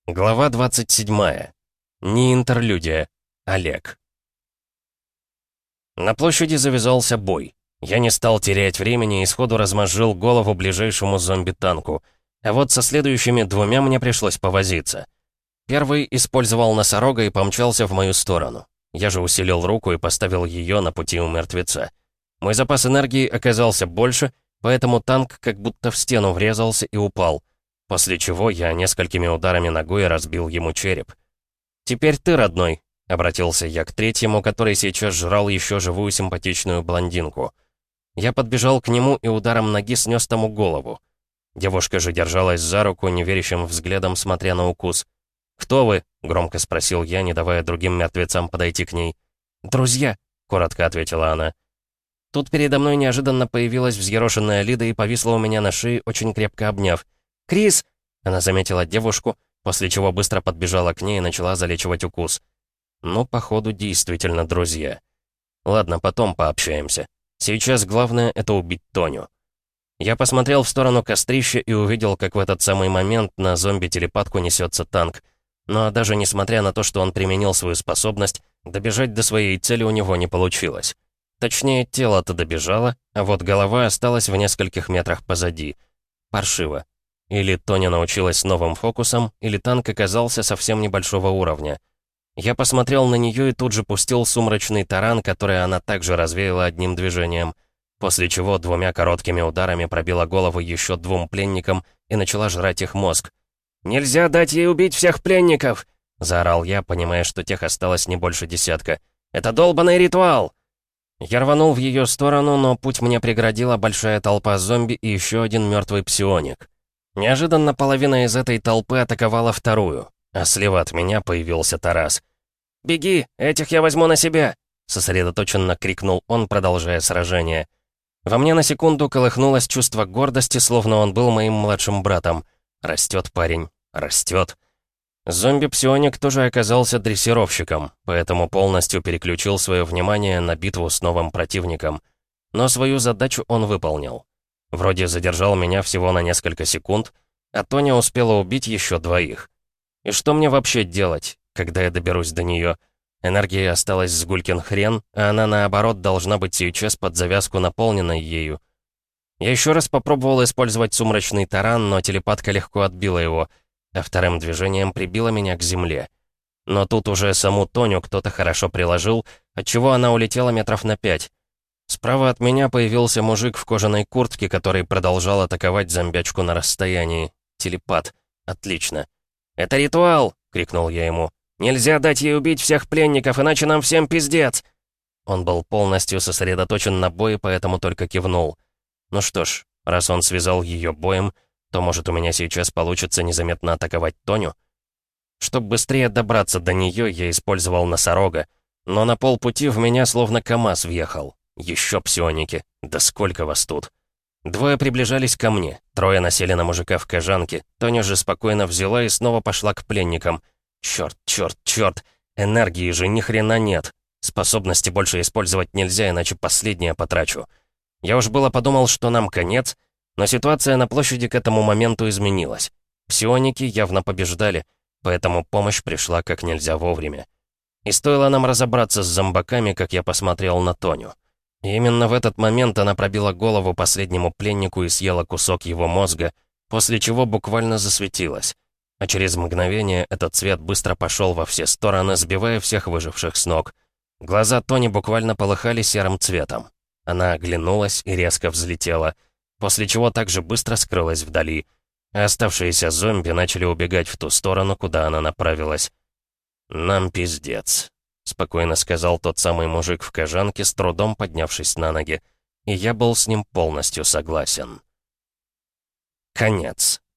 Глава 27. Не интерлюдия. Олег. На площади завязался бой. Я не стал терять времени и сходу размозжил голову ближайшему зомби-танку. А вот со следующими двумя мне пришлось повозиться. Первый использовал носорога и помчался в мою сторону. Я же усилил руку и поставил ее на пути у мертвеца. Мой запас энергии оказался больше, поэтому танк как будто в стену врезался и упал. После чего я несколькими ударами ногой разбил ему череп. «Теперь ты, родной», — обратился я к третьему, который сейчас жрал еще живую симпатичную блондинку. Я подбежал к нему и ударом ноги снес тому голову. Девушка же держалась за руку, неверящим взглядом смотря на укус. «Кто вы?» — громко спросил я, не давая другим мертвецам подойти к ней. «Друзья», — коротко ответила она. Тут передо мной неожиданно появилась взъерошенная Лида и повисла у меня на шее, очень крепко обняв. «Крис!» — она заметила девушку, после чего быстро подбежала к ней и начала залечивать укус. Ну, походу, действительно друзья. Ладно, потом пообщаемся. Сейчас главное — это убить Тоню. Я посмотрел в сторону кострища и увидел, как в этот самый момент на зомби-телепатку несется танк. Но даже несмотря на то, что он применил свою способность, добежать до своей цели у него не получилось. Точнее, тело-то добежало, а вот голова осталась в нескольких метрах позади. Паршиво. Или Тоня научилась новым фокусам, или танк оказался совсем небольшого уровня. Я посмотрел на нее и тут же пустил сумрачный таран, который она также развеяла одним движением, после чего двумя короткими ударами пробила головы еще двум пленникам и начала жрать их мозг. «Нельзя дать ей убить всех пленников!» — заорал я, понимая, что тех осталось не больше десятка. «Это долбаный ритуал!» Я рванул в ее сторону, но путь мне преградила большая толпа зомби и еще один мертвый псионик. Неожиданно половина из этой толпы атаковала вторую, а слева от меня появился Тарас. «Беги, этих я возьму на себя!» — сосредоточенно крикнул он, продолжая сражение. Во мне на секунду колыхнулось чувство гордости, словно он был моим младшим братом. Растет парень, растет. Зомби-псионик тоже оказался дрессировщиком, поэтому полностью переключил свое внимание на битву с новым противником. Но свою задачу он выполнил. Вроде задержал меня всего на несколько секунд, а Тоня успела убить еще двоих. И что мне вообще делать, когда я доберусь до нее? Энергии осталась с гулькин хрен, а она, наоборот, должна быть сейчас под завязку наполненной ею. Я еще раз попробовал использовать сумрачный таран, но телепатка легко отбила его, а вторым движением прибила меня к земле. Но тут уже саму Тоню кто-то хорошо приложил, отчего она улетела метров на 5. Справа от меня появился мужик в кожаной куртке, который продолжал атаковать зомбячку на расстоянии. Телепат. Отлично. «Это ритуал!» — крикнул я ему. «Нельзя дать ей убить всех пленников, иначе нам всем пиздец!» Он был полностью сосредоточен на бое, поэтому только кивнул. Ну что ж, раз он связал ее боем, то, может, у меня сейчас получится незаметно атаковать Тоню? Чтобы быстрее добраться до нее, я использовал носорога, но на полпути в меня словно КамАЗ въехал. Еще псионики. Да сколько вас тут? Двое приближались ко мне, трое насели на мужика в кожанке. Тоня же спокойно взяла и снова пошла к пленникам. Черт, черт, черт. Энергии же ни хрена нет. Способности больше использовать нельзя, иначе последнее потрачу. Я уж было подумал, что нам конец, но ситуация на площади к этому моменту изменилась. Псионики явно побеждали, поэтому помощь пришла как нельзя вовремя. И стоило нам разобраться с зомбаками, как я посмотрел на Тоню. И именно в этот момент она пробила голову последнему пленнику и съела кусок его мозга, после чего буквально засветилась. А через мгновение этот свет быстро пошел во все стороны, сбивая всех выживших с ног. Глаза Тони буквально полыхали серым цветом. Она оглянулась и резко взлетела, после чего также быстро скрылась вдали. А оставшиеся зомби начали убегать в ту сторону, куда она направилась. «Нам пиздец», — спокойно сказал тот самый мужик в кожанке, с трудом поднявшись на ноги. И я был с ним полностью согласен. Конец.